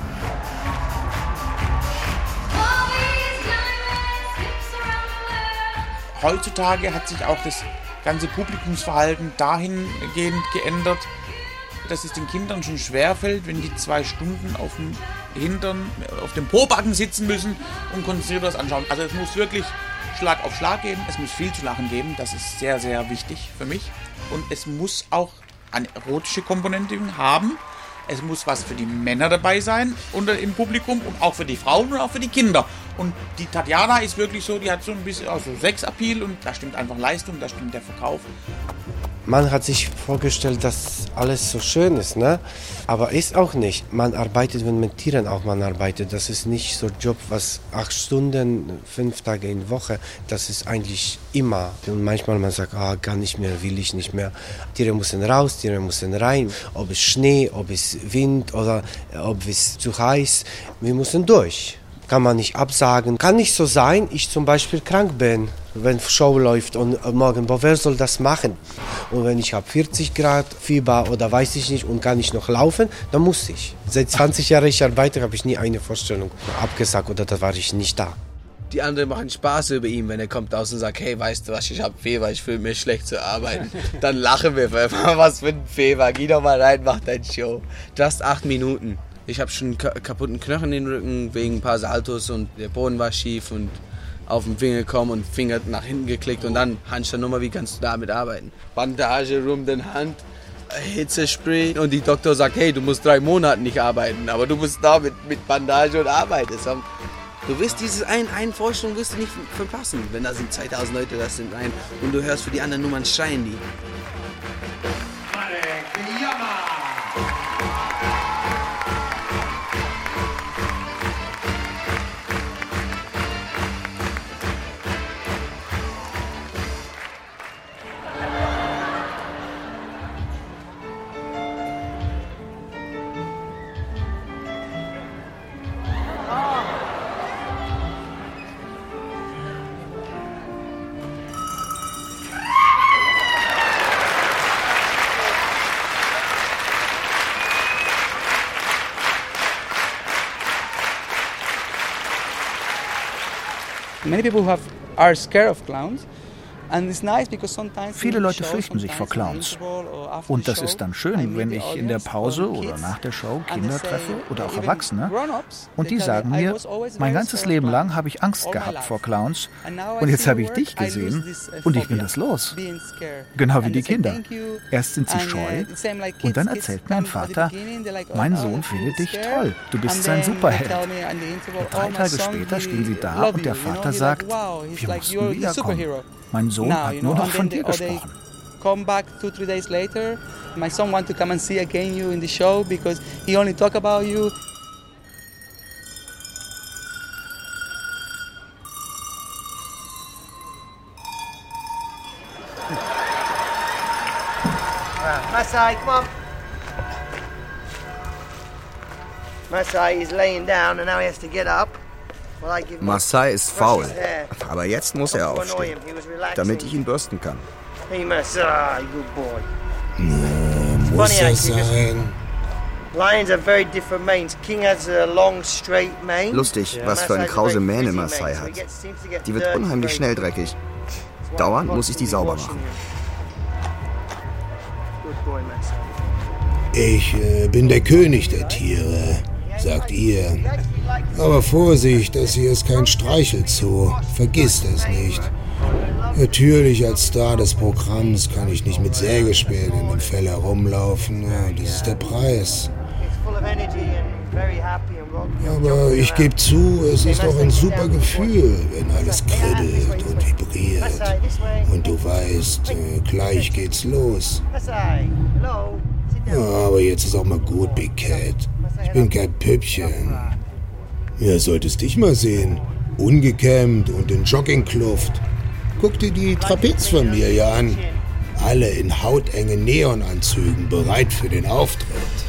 Heutzutage hat sich auch das ganze Publikumsverhalten dahingehend geändert, dass es den Kindern schon schwerfällt, wenn die zwei Stunden auf dem Hintern, auf dem Pobacken sitzen müssen und konzentriert was anschauen. Also es muss wirklich Schlag auf Schlag geben, es muss viel zu lachen geben, das ist sehr, sehr wichtig für mich. Und es muss auch eine erotische Komponente haben. Es muss was für die Männer dabei sein unter im Publikum und auch für die Frauen und auch für die Kinder. Und die Tatjana ist wirklich so, die hat so ein bisschen also Sex-Appeal und da stimmt einfach Leistung, da stimmt der Verkauf. Man hat sich vorgestellt, dass alles so schön ist, ne? Aber ist auch nicht. Man arbeitet, wenn mit Tieren auch man arbeitet. Das ist nicht so ein Job, was acht Stunden, fünf Tage in der Woche, das ist eigentlich immer. Und manchmal man sagt, ah, gar nicht mehr, will ich nicht mehr. Tiere müssen raus, Tiere müssen rein. Ob es Schnee, ob es Wind oder ob es zu heiß. Wir müssen durch. Kann man nicht absagen. Kann nicht so sein, ich zum Beispiel krank bin, wenn Show läuft und morgen, boah, wer soll das machen? Und wenn ich habe vierzig Grad Fieber oder weiß ich nicht und kann ich noch laufen, dann muss ich. Seit zwanzig Jahren ich arbeite, habe ich nie eine Vorstellung abgesagt oder da war ich nicht da. Die anderen machen Spaß über ihn, wenn er kommt aus und sagt, hey, weißt du was, ich habe Fieber, ich fühle mich schlecht zu arbeiten. Dann lachen wir, was für ein Fieber, geh doch mal rein, mach dein Show. Just acht Minuten. Ich habe schon kaputten Knochen in den Rücken wegen ein paar Saltos und der Boden war schief und auf den Finger gekommen und Finger nach hinten geklickt und dann Handstandnummer, wie kannst du damit arbeiten? Bandage um den Hand, Hitzespray und die Doktor sagt, hey, du musst drei Monate nicht arbeiten, aber du bist da mit, mit Bandage und arbeitest. Du wirst diese ein, eine Vorstellung wirst du nicht verpassen, wenn da sind zweitausend Leute, das sind rein und du hörst für die anderen Nummern schreien die. Many people have are scared of clowns. Viele Leute fürchten sich vor Clowns. Und das ist dann schön, wenn ich in der Pause oder nach der Show Kinder treffe oder auch Erwachsene. Und die sagen mir, mein ganzes Leben lang habe ich Angst gehabt vor Clowns. Und jetzt habe ich dich gesehen und ich bin das los. Genau wie die Kinder. Erst sind sie scheu und dann erzählt mein Vater, mein Sohn findet dich toll. Du bist sein Superheld. Und drei Tage später stehen sie da und der Vater sagt, wir mussten wiederkommen. Mein Sohn Now, hat you nur know, noch von they, dir oh, they gesprochen. Come back two, three days later. My son want to come and see again you in the show because he only talk about you. Masai, come on. Masai is laying down and now he has to get up. Masai ist faul, aber jetzt muss er aufstehen, damit ich ihn bürsten kann. Hey Masai, good boy. Na, muss er sein? Lions have very different manes. King has a long, straight mane. Lustig, was für eine krause Mähne Masai hat. Die wird unheimlich schnell dreckig. Dauernd muss ich die sauber machen. Ich äh, bin der König der Tiere, sagt ihr. Aber Vorsicht, das hier ist kein Streichelzoo. Vergiss das nicht. Natürlich, als Star des Programms kann ich nicht mit Sägespänen in dem Fell herumlaufen. Ja, das ist der Preis. Aber ich gebe zu, es ist auch ein super Gefühl, wenn alles kribbelt und vibriert. Und du weißt, äh, gleich geht's los. Ja, aber jetzt ist auch mal gut, Big Cat. Ich bin kein Püppchen. Ja, solltest dich mal sehen. Ungekämmt und in Joggingkluft. Guck dir die Trapezfamilie an. Alle in hautengen Neonanzügen, bereit für den Auftritt.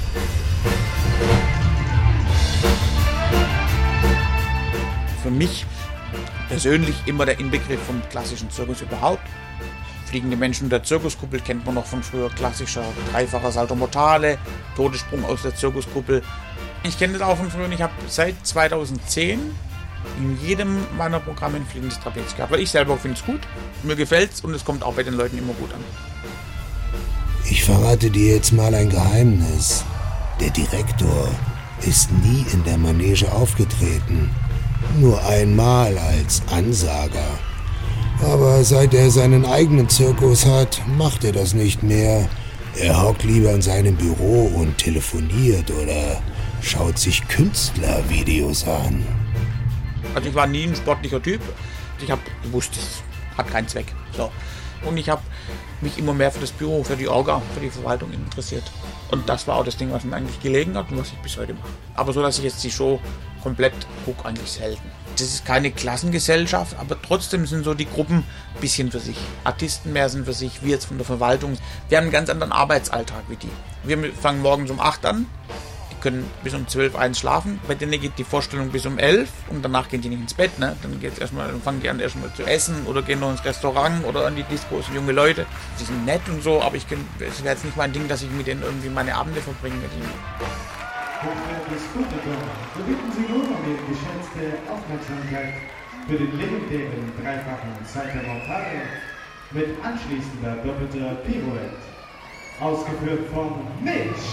Für mich persönlich immer der Inbegriff vom klassischen Zirkus überhaupt. Fliegende Menschen der Zirkuskuppel kennt man noch von früher, klassischer dreifacher Salto Mortale, Todessprung aus der Zirkuskuppel. Ich kenne das auch von früher und ich habe seit zweitausendzehn in jedem meiner Programme ein fliegendes Trapez gehabt. Weil ich selber finde es gut, mir gefällt es und es kommt auch bei den Leuten immer gut an. Ich verrate dir jetzt mal ein Geheimnis. Der Direktor ist nie in der Manege aufgetreten. Nur einmal als Ansager. Aber seit er seinen eigenen Zirkus hat, macht er das nicht mehr. Er hockt lieber in seinem Büro und telefoniert oder schaut sich Künstlervideos an. Also ich war nie ein sportlicher Typ. Ich habe gewusst, das hat keinen Zweck. So. Und ich habe mich immer mehr für das Büro, für die Orga, für die Verwaltung interessiert. Und das war auch das Ding, was mir eigentlich gelegen hat und was ich bis heute mache. Aber so, dass ich jetzt die Show komplett gucke, eigentlich selten. Das ist keine Klassengesellschaft, aber trotzdem sind so die Gruppen ein bisschen für sich. Artisten mehr sind für sich, wir jetzt von der Verwaltung. Wir haben einen ganz anderen Arbeitsalltag wie die. Wir fangen morgens um acht an, die können bis um zwölf, eins schlafen. Bei denen geht die Vorstellung bis um elf und danach gehen die nicht ins Bett. Ne? Dann, geht's erstmal, dann fangen die an erstmal zu essen oder gehen noch ins Restaurant oder an die Disco. Das sind junge Leute, die sind nett und so, aber es wäre jetzt nicht mein Ding, dass ich mit denen irgendwie meine Abende verbringe. Hochwertiges Publikum, wir bitten Sie nun um Ihre geschätzte Aufmerksamkeit für den legendären dreifachen Salto Mortale mit anschließender doppelter Pirouette, ausgeführt von Mitch.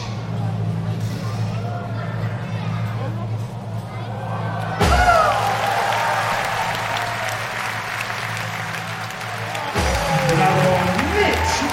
Bravo, Mitch!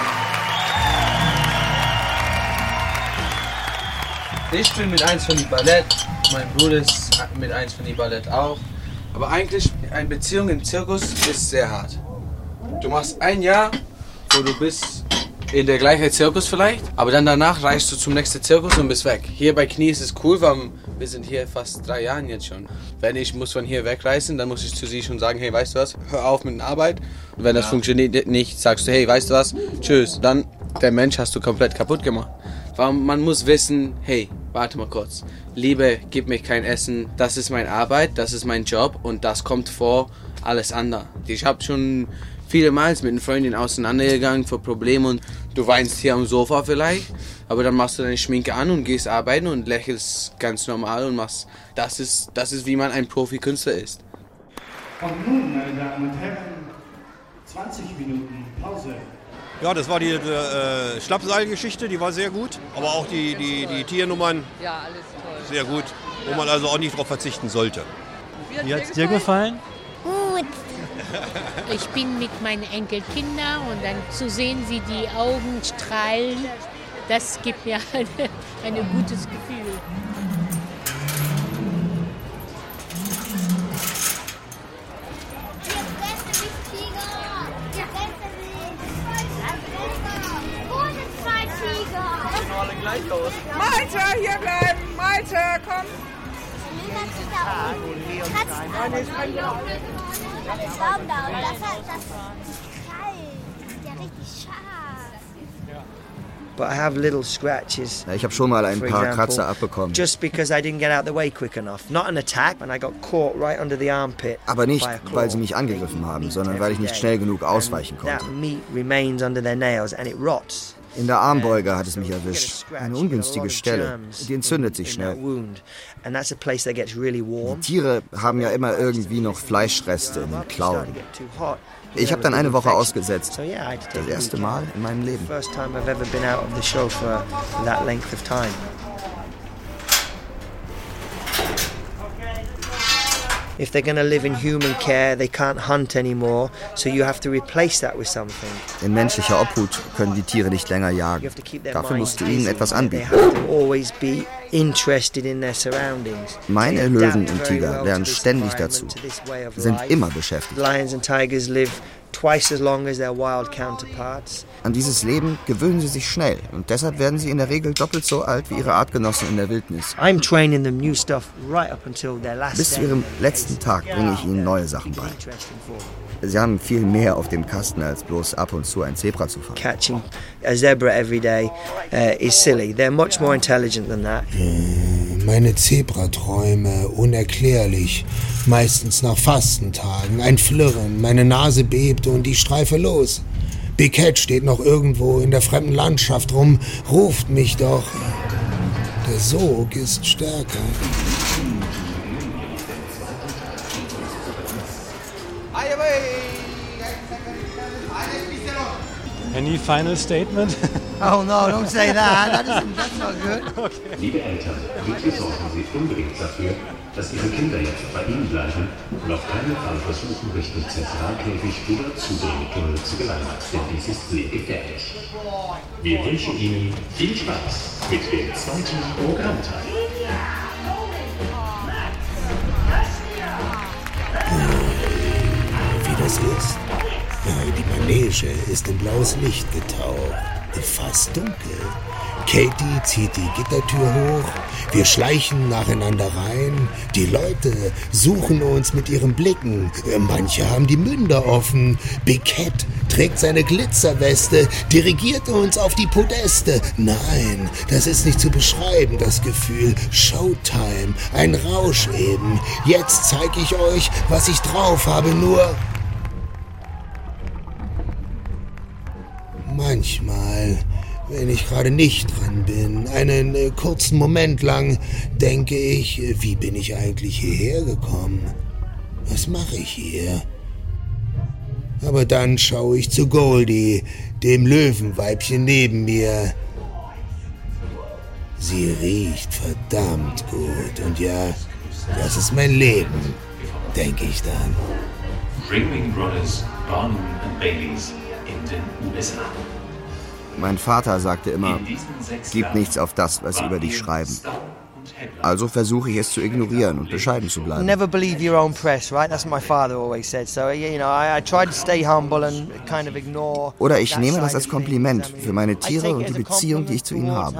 Ich spiele mit eins von die Ballett, mein Bruder ist mit eins von die Ballett auch. Aber eigentlich, eine Beziehung im Zirkus ist sehr hart. Du machst ein Jahr, wo du bist in der gleichen Zirkus vielleicht, aber dann danach reist du zum nächsten Zirkus und bist weg. Hier bei Knie ist es cool, weil wir sind hier fast drei Jahre jetzt schon. Wenn ich muss von hier wegreisen, dann muss ich zu sie schon sagen, hey, weißt du was, hör auf mit der Arbeit. Und wenn das ja. funktioniert nicht, sagst du, hey, weißt du was, tschüss. Dann, der Mensch hast du komplett kaputt gemacht. Weil man muss wissen, hey, warte mal kurz. Liebe, gib mir kein Essen. Das ist meine Arbeit, das ist mein Job und das kommt vor alles andere. Ich habe schon viele Mal mit einer Freundin auseinandergegangen für Probleme und du weinst hier am Sofa vielleicht, aber dann machst du deine Schminke an und gehst arbeiten und lächelst ganz normal und machst. Das ist, das ist wie man ein Profikünstler ist. Und nun, meine Damen und Herren, zwanzig Minuten Pause. Ja, das war die äh, Schlappseilgeschichte, die war sehr gut. Aber auch die, die, die Tiernummern, Ja, alles toll. sehr gut. Wo man also auch nicht drauf verzichten sollte. Wie hat es dir gefallen? Gut. Ich bin mit meinen Enkelkindern und dann zu sehen, wie die Augen strahlen, das gibt mir ein eine gutes Gefühl. Malte, hier bleiben! Malte, komm! But I have little scratches. Ja, ich habe schon mal ein for paar example, Kratzer abbekommen. Just because I didn't get out the way quick enough. Not an attack, and I got caught right under the armpit. Aber nicht, by a claw. weil sie mich angegriffen haben, sondern weil ich nicht schnell genug ausweichen konnte. That meat remains under their nails and it rots. In der Armbeuge hat es mich erwischt. Eine ungünstige Stelle. Die entzündet sich schnell. And that's a place that gets really warm. Die Tiere haben ja immer irgendwie noch Fleischreste in den Klauen. Ich habe dann eine Woche ausgesetzt. Das erste Mal in meinem Leben. First time I've ever been out of the show for that length of time. If they're going to live in human care, they can't hunt anymore, so you have to replace that with something. In menschlicher Obhut können die Tiere nicht länger jagen. Dafür musst du ihnen etwas anbieten. They have to always be interested in their surroundings. Meine Löwen und Tiger lernen ständig dazu, sind immer beschäftigt. Lions and tigers live twice as long as their wild counterparts. An dieses Leben gewöhnen sie sich schnell und deshalb werden sie in der Regel doppelt so alt wie ihre Artgenossen in der Wildnis. I'm training them new stuff right up until their last Bis zu ihrem letzten Tag bringe ich ihnen neue Sachen bei. Sie haben viel mehr auf dem Kasten, als bloß ab und zu ein Zebra zu fangen. Catching a zebra every day uh, is silly. They're much more intelligent than that. Meine Zebraträume, unerklärlich. Meistens nach Fastentagen. Ein Flirren, meine Nase bebte und ich streife los. Biquette steht noch irgendwo in der fremden Landschaft rum, ruft mich doch. Der Sog ist stärker. Any final statement? Oh no, don't say that. That isn't, that's not good. Okay. Liebe Eltern, bitte sorgen Sie unbedingt dafür, dass Ihre Kinder jetzt bei Ihnen bleiben und auf keinen Fall versuchen, Richtung Zentralkäfig oder zu den Tunnel zu gelangen, denn dies ist sehr gefährlich. Wir wünschen Ihnen viel Spaß mit dem zweiten Programmteil. Wie das ist? Die Manege ist in blaues Licht getaucht. Fast dunkel. Katie zieht die Gittertür hoch. Wir schleichen nacheinander rein. Die Leute suchen uns mit ihren Blicken. Manche haben die Münder offen. Biquette trägt seine Glitzerweste, dirigiert uns auf die Podeste. Nein, das ist nicht zu beschreiben, das Gefühl. Showtime, ein Rausch eben. Jetzt zeige ich euch, was ich drauf habe, nur... Manchmal, wenn ich gerade nicht dran bin, einen äh, kurzen Moment lang, denke ich, wie bin ich eigentlich hierher gekommen? Was mache ich hier? Aber dann schaue ich zu Goldie, dem Löwenweibchen neben mir. Sie riecht verdammt gut und ja, das ist mein Leben, denke ich dann. Ringling Brothers, Barnum and Baileys in den U S A. Mein Vater sagte immer, gib nichts auf das, was sie über dich schreiben. Also versuche ich es zu ignorieren und bescheiden zu bleiben. Never believe your own press, right? That's what my father always said. So, you know, I, I try to stay humble and kind of ignore. Oder ich nehme das als Kompliment für meine Tiere und die Beziehung, die ich zu ihnen habe.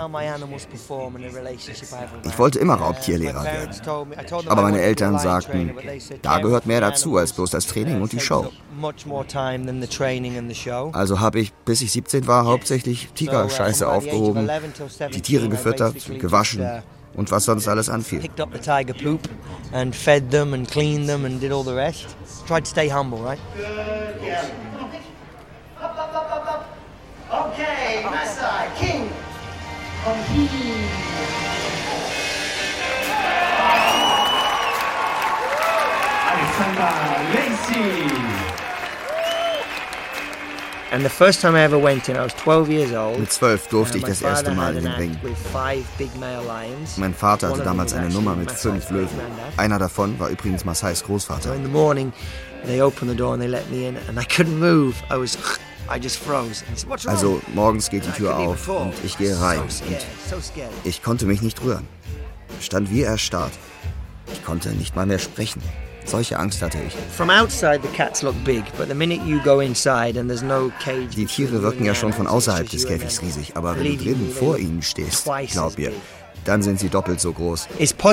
Ich wollte immer Raubtierlehrer werden. Aber meine Eltern sagten, da gehört mehr dazu als bloß das Training und die Show. Also habe ich, bis ich siebzehn war, hauptsächlich Tigerscheiße aufgehoben, die Tiere gefüttert, gewaschen und was sonst alles anfiel. Picked up the tiger poop and fed them and cleaned them and did all the rest. Tried to stay humble, right? Yeah. Okay, Masai, King. Eine Alexander Lacey. And the first time I ever went in, I was twelve years old. Mit zwölf durfte ich das erste Mal in den Ring. Mein Vater hatte damals eine Nummer mit fünf Löwen. Einer davon war übrigens Masais Großvater. In the morning, they opened the door and they let me in, and I couldn't move. I was, I just froze. Also morgens geht die Tür auf und ich gehe rein und ich konnte mich nicht rühren. Ich stand wie erstarrt. Ich konnte nicht mal mehr sprechen. Solche Angst hatte ich. Die Tiere wirken ja schon von außerhalb des Käfigs riesig, aber wenn du drinnen vor ihnen stehst, glaub mir, dann sind sie doppelt so groß.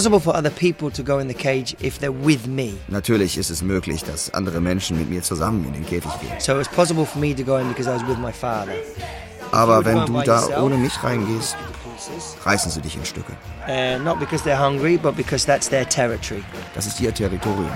Natürlich ist es möglich, dass andere Menschen mit mir zusammen in den Käfig gehen. Aber wenn du da ohne mich reingehst, reißen sie dich in Stücke. Uh, not because they're hungry, but because that's their territory. Das ist ihr Territorium.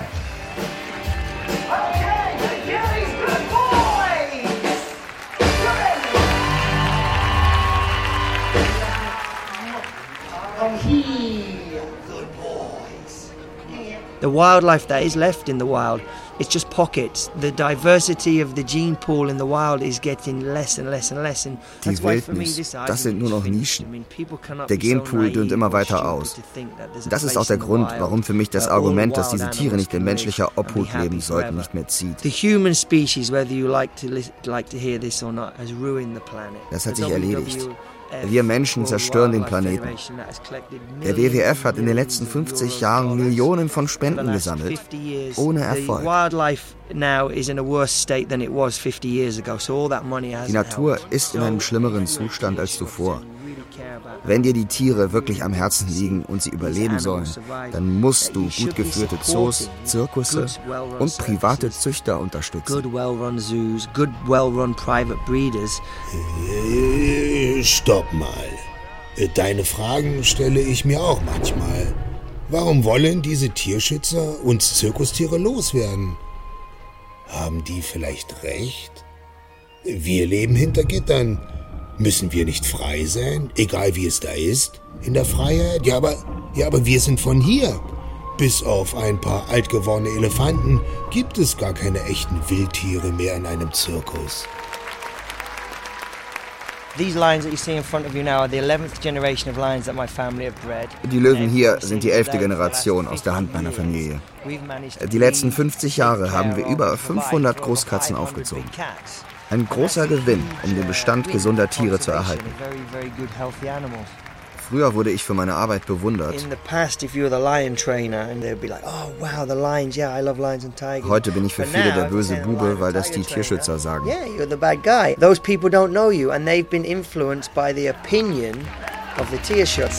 The wildlife that is left in the wild, it's just pockets. The diversity of the gene pool in the wild is getting less and less and less. And die Wildnis, das sind nur noch Nischen. Der Genpool dünnt immer weiter aus. Das ist auch der Grund, warum für mich das Argument, dass diese Tiere nicht in menschlicher Obhut leben sollten, nicht mehr zieht. The human species, whether you like to like to hear this or not, has ruined the planet. Das hat sich erledigt. Wir Menschen zerstören den Planeten. Der W W F hat in den letzten fünfzig Jahren Millionen von Spenden gesammelt, ohne Erfolg. Die Natur ist in einem schlimmeren Zustand als zuvor. Wenn dir die Tiere wirklich am Herzen liegen und sie überleben sollen, dann musst du gut geführte Zoos, Zirkusse und private Züchter unterstützen. Stopp mal. Deine Fragen stelle ich mir auch manchmal. Warum wollen diese Tierschützer uns Zirkustiere loswerden? Haben die vielleicht recht? Wir leben hinter Gittern. Müssen wir nicht frei sein, egal wie es da ist, in der Freiheit? Ja, aber, ja, aber wir sind von hier. Bis auf ein paar altgewordene Elefanten gibt es gar keine echten Wildtiere mehr in einem Zirkus. Die Löwen hier sind die elfte Generation aus der Hand meiner Familie. Die letzten fünfzig Jahre haben wir über fünfhundert Großkatzen aufgezogen. Ein großer Gewinn, um den Bestand gesunder Tiere zu erhalten. Früher wurde ich für meine Arbeit bewundert. Heute bin ich für viele der böse Bube, weil das die Tierschützer sagen. Yeah, you're the bad guy. Those people don't know you and they've been influenced by the opinion of the Tierschutz.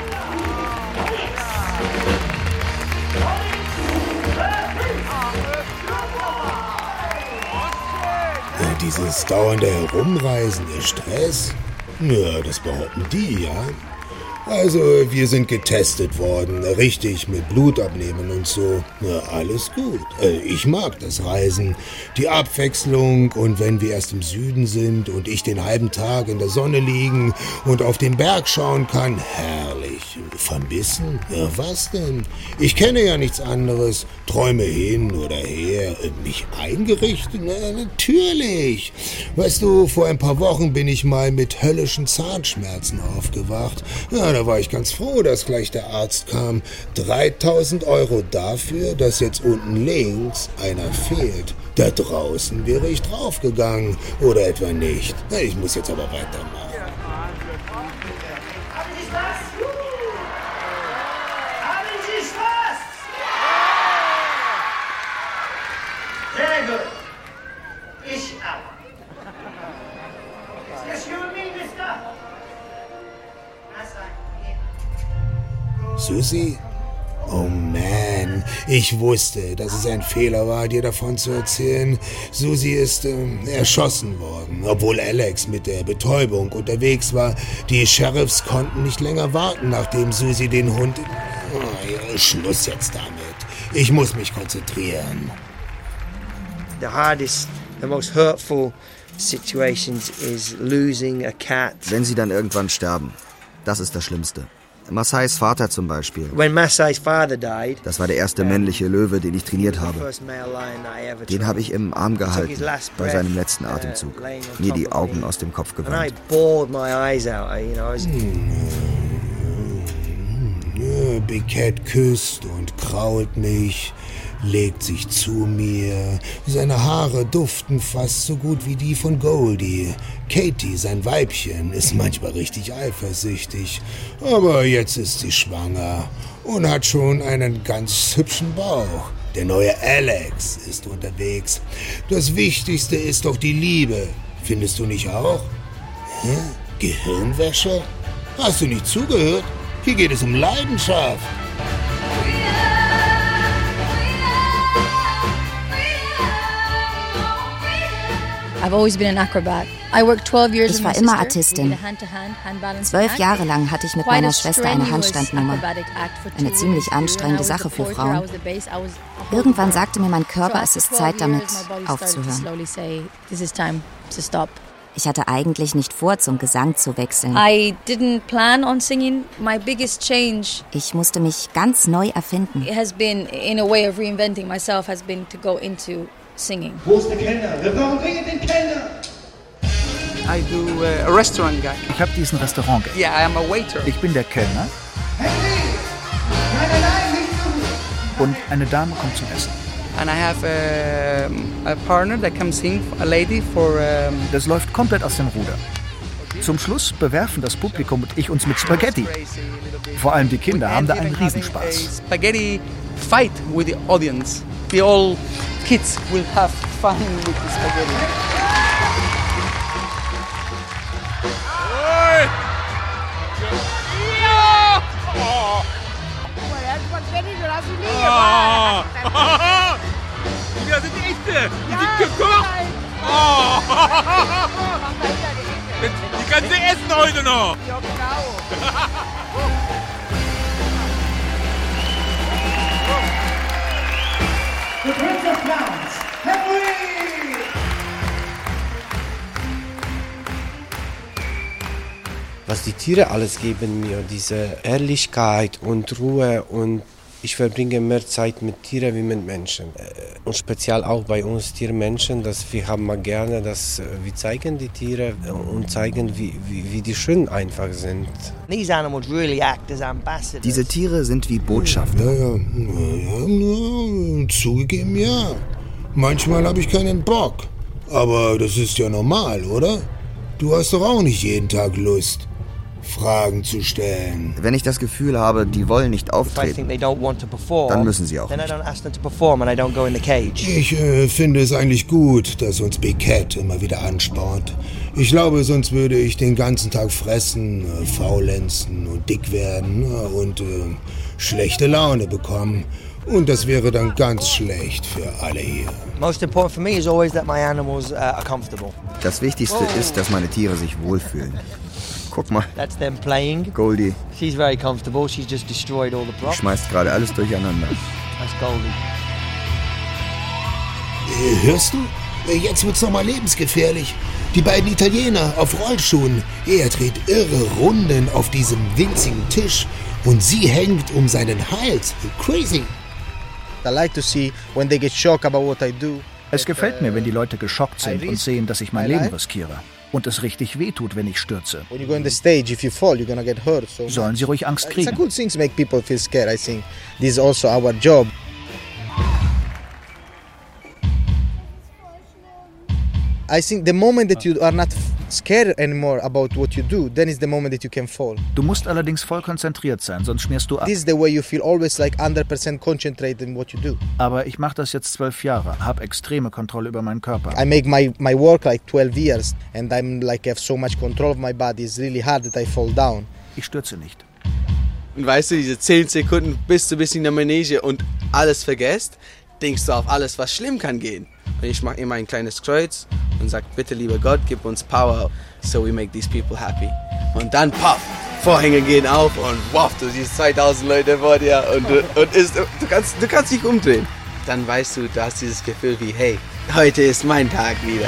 Dieses dauernde Herumreisen ist Stress? Ja, das behaupten die, ja. Also, wir sind getestet worden, richtig mit Blut abnehmen und so. Ja, alles gut. Ich mag das Reisen, die Abwechslung und wenn wir erst im Süden sind und ich den halben Tag in der Sonne liegen und auf den Berg schauen kann, herrlich. Vermissen? Ja, was denn? Ich kenne ja nichts anderes. Träume hin oder her. Mich eingerichtet? Na, natürlich. Weißt du, vor ein paar Wochen bin ich mal mit höllischen Zahnschmerzen aufgewacht. Ja, da war ich ganz froh, dass gleich der Arzt kam. dreitausend Euro dafür, dass jetzt unten links einer fehlt. Da draußen wäre ich draufgegangen. Oder etwa nicht. Ich muss jetzt aber weitermachen. Sehr gut. Ich auch. Excuse me, Mister. Susi? Oh man, ich wusste, dass es ein Fehler war, dir davon zu erzählen. Susi ist äh, erschossen worden, obwohl Alex mit der Betäubung unterwegs war. Die Sheriffs konnten nicht länger warten, nachdem Susi den Hund... Oh, ja, Schluss jetzt damit. Ich muss mich konzentrieren. The hardest, the most hurtful situations is losing a cat. Wenn sie dann irgendwann sterben, das ist das Schlimmste. Maasais Vater zum Beispiel. When Maasai's father died, das war der erste männliche Löwe, den ich trainiert habe. Den habe ich im Arm gehalten, bei seinem letzten Atemzug. Mir die Augen aus dem Kopf gewandt. Big Cat küsst und krault mich, legt sich zu mir. Seine Haare duften fast so gut wie die von Goldie. Katie, sein Weibchen, ist manchmal richtig eifersüchtig. Aber jetzt ist sie schwanger und hat schon einen ganz hübschen Bauch. Der neue Alex ist unterwegs. Das Wichtigste ist doch die Liebe. Findest du nicht auch? Hm? Gehirnwäsche? Hast du nicht zugehört? Hier geht es um Leidenschaft. Ich war immer Artistin. Zwölf Jahre lang hatte ich mit meiner Schwester eine Handstandnummer. Eine ziemlich anstrengende Sache für Frauen. Irgendwann sagte mir mein Körper, es ist Zeit, damit aufzuhören. Ich hatte eigentlich nicht vor, zum Gesang zu wechseln. Ich musste mich ganz neu erfinden. Singing. Wo ist der Kellner? Wir brauchen dringend den Kellner. I do uh, a restaurant guy. Ich habe diesen Restaurant. Yeah, I am a waiter. Ich bin der Kellner. Hey, nein, nein, nein, nicht so. Und eine Dame kommt zum Essen. And I have a, a partner that comes in, a lady for. Um das läuft komplett aus dem Ruder. Zum Schluss bewerfen das Publikum und ich uns mit Spaghetti. Vor allem die Kinder haben da einen Riesenspaß. Spaghetti fight with the audience. The all kids will have fun with the spaghetti. Ja! Oh. Das sind die echte! Die sind gekocht! Oh. Die kannst du essen heute noch! Ja, genau! The Prince of Clowns, Henry! Was die Tiere alles geben mir, diese Ehrlichkeit und Ruhe, und ich verbringe mehr Zeit mit Tieren wie mit Menschen. Und speziell auch bei uns Tiermenschen, dass wir haben mal gerne, dass wir zeigen die Tiere und zeigen, wie, wie, wie die schön einfach sind. Diese Tiere sind wie Botschafter. Ja, ja, ja, ja, zugegeben ja. Manchmal habe ich keinen Bock. Aber das ist ja normal, oder? Du hast doch auch nicht jeden Tag Lust, Fragen zu stellen. Wenn ich das Gefühl habe, die wollen nicht auftreten, dann müssen sie auch nicht. Ich äh, finde es eigentlich gut, dass uns Big Cat immer wieder anspornt. Ich glaube, sonst würde ich den ganzen Tag fressen, äh, faulenzen und dick werden äh, und äh, schlechte Laune bekommen. Und das wäre dann ganz schlecht für alle hier. Das Wichtigste ist, dass meine Tiere sich wohlfühlen. Guck mal. That's them playing. Goldie. She's very comfortable. She's just destroyed all the props. Die schmeißt gerade alles durcheinander. That's Goldie. Äh, hörst du? Jetzt wird's nochmal lebensgefährlich. Die beiden Italiener auf Rollschuhen. Er dreht irre Runden auf diesem winzigen Tisch und sie hängt um seinen Hals. Crazy. I like to see when they get shocked about what I do. Es gefällt mir, wenn die Leute geschockt sind und sehen, dass ich mein Leben riskiere. Und es richtig wehtut, wenn ich stürze. Sollen sie ruhig Angst kriegen. It's a good thing to make people feel scared, I think. This is also our job. I think the moment that you are not scared anymore about what you do, then is the moment that you can fall. Du musst allerdings voll konzentriert sein, sonst schmierst du ab. This is the way you feel always like one hundred percent concentrated in what you do. Aber ich mache das jetzt zwölf Jahre, habe extreme Kontrolle über meinen Körper. I make my my work like twelve years and I'm like I have so much control of my body. It's really hard that I fall down. Ich stürze nicht. Und weißt du, diese zehn Sekunden bist du bis in der Manege und alles vergisst, denkst du auf alles, was schlimm kann gehen. Und ich mache immer ein kleines Kreuz und sage, bitte lieber Gott, gib uns Power, so we make these people happy. Und dann, paff, Vorhänge gehen auf und wow, du siehst zweitausend Leute vor dir und, du, und ist, du, kannst, du kannst dich umdrehen. Dann weißt du, du hast dieses Gefühl wie, hey, heute ist mein Tag wieder.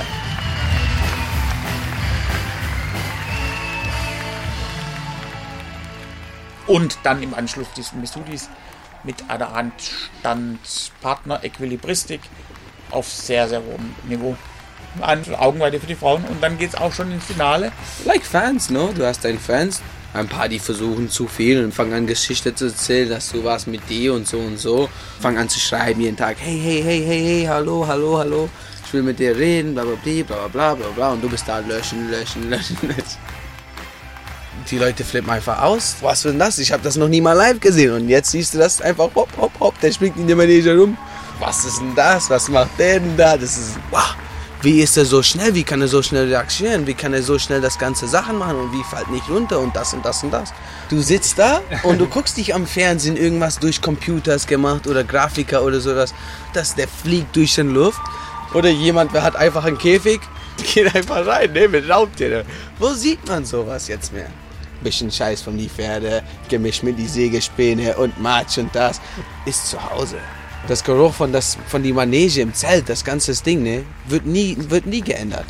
Und dann im Anschluss die Messoudis mit einer Handstandpartner Equilibristik auf sehr, sehr hohem Niveau. An Augenweite für die Frauen und dann geht's auch schon ins Finale. Like Fans, no? Du hast deine Fans. Ein paar, die versuchen zu viel und fangen an, Geschichte zu erzählen, dass du warst mit dir und so und so. Fangen an zu schreiben jeden Tag, hey, hey, hey, hey, hey, hallo, hallo, hallo. Ich will mit dir reden, bla, bla, bla, bla, bla, bla, bla. Und du bist da, löschen, löschen, löschen, löschen. Die Leute flippen einfach aus. Was für das? Ich habe das noch nie mal live gesehen. Und jetzt siehst du das einfach, hopp, hopp, hopp, der springt in der Manege rum. Was ist denn das? Was macht der denn da? Das ist, wow. Wie ist er so schnell? Wie kann er so schnell reagieren? Wie kann er so schnell das ganze Sachen machen? Und wie fällt nicht runter? Und das und das und das. Du sitzt da und du guckst dich am Fernsehen irgendwas durch Computers gemacht oder Grafiker oder sowas. Das, der fliegt durch den Luft. Oder jemand hat einfach einen Käfig, geht einfach rein, ne, mit Raubtieren. Wo sieht man sowas jetzt mehr? Bisschen Scheiß von die Pferde, gemischt mit die Sägespäne und Matsch und das. Ist zu Hause. Das Geruch von, das, von die Manege im Zelt, das ganze Ding, ne, wird nie, wird nie geändert.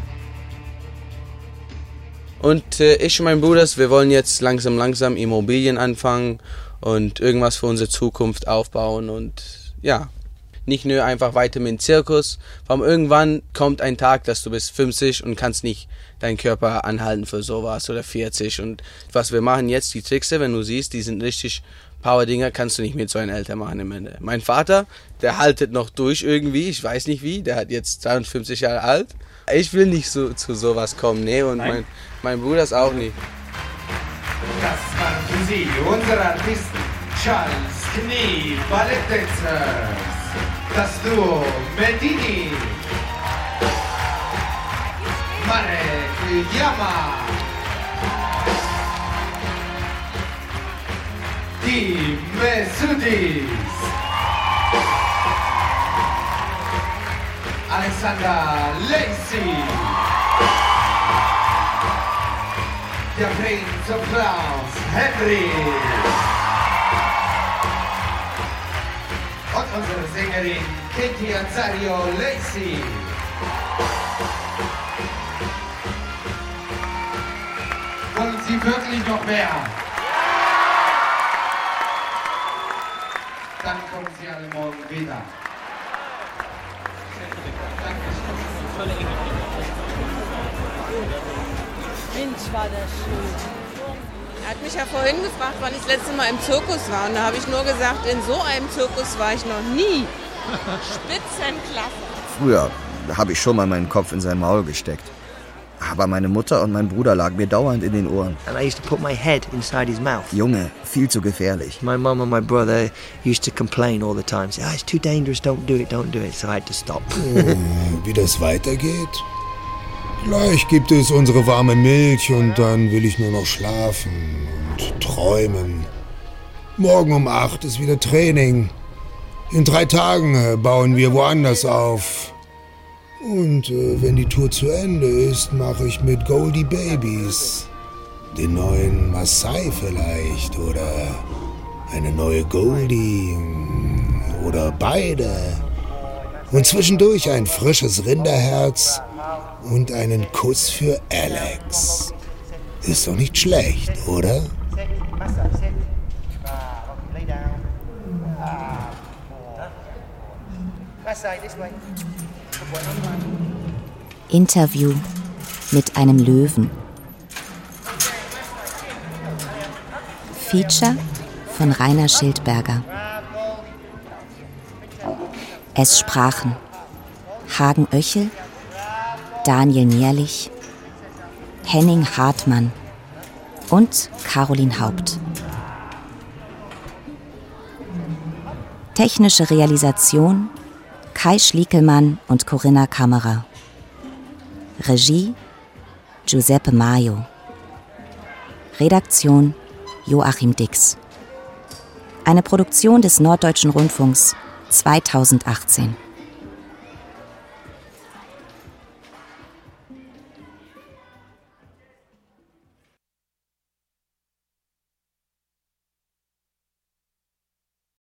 Und äh, ich und mein Bruder, wir wollen jetzt langsam, langsam Immobilien anfangen und irgendwas für unsere Zukunft aufbauen und ja, nicht nur einfach weiter mit dem Zirkus. Weil irgendwann kommt ein Tag, dass du bist fünfzig und kannst nicht deinen Körper anhalten für sowas oder vierzig. Und was wir machen jetzt, die Tricks, wenn du siehst, die sind richtig Power-Dinger, kannst du nicht mit so einem Alter machen im Ende. Mein Vater, der haltet noch durch irgendwie, ich weiß nicht wie, der hat jetzt dreiundfünfzig Jahre alt. Ich will nicht so, zu sowas kommen, ne, und mein, mein Bruder ist auch nicht. Das waren für Sie unsere Artisten Charles Knie, Balletttänzer, das Duo Medini, Marek Yama, die Messoudis, Alexander Lacey, der Prinz of Claus, Henry, und unsere Sängerin Katie Azario Lacey. Wollen Sie wirklich noch mehr? Dann kommen Sie alle morgen wieder. Mensch, war das schön. Er hat mich ja vorhin gefragt, wann ich das letzte Mal im Zirkus war. Und da habe ich nur gesagt, in so einem Zirkus war ich noch nie. Spitzenklasse. Früher habe ich schon mal meinen Kopf in sein Maul gesteckt. Aber meine Mutter und mein Bruder lagen mir dauernd in den Ohren. And I used to put my head inside his mouth. Junge, viel zu gefährlich. My mum and my brother used to complain all the time. Say, oh, it's too dangerous, don't do it, don't do it. So I had to stop. Wie das weitergeht? Gleich gibt es unsere warme Milch und dann will ich nur noch schlafen und träumen. Morgen um acht ist wieder Training. In drei Tagen bauen wir woanders auf. Und äh, wenn die Tour zu Ende ist, mache ich mit Goldie Babies den neuen Maasai vielleicht oder eine neue Goldie oder beide. Und zwischendurch ein frisches Rinderherz und einen Kuss für Alex. Ist doch nicht schlecht, oder? Interview mit einem Löwen. Feature von Rainer Schildberger. Es sprachen Hagen Oechel, Daniel Nierlich, Henning Hartmann und Caroline Haupt. Technische Realisation Kai Schliekelmann und Corinna Kammerer. Regie Giuseppe Maio. Redaktion Joachim Dix. Eine Produktion des Norddeutschen Rundfunks zweitausendachtzehn.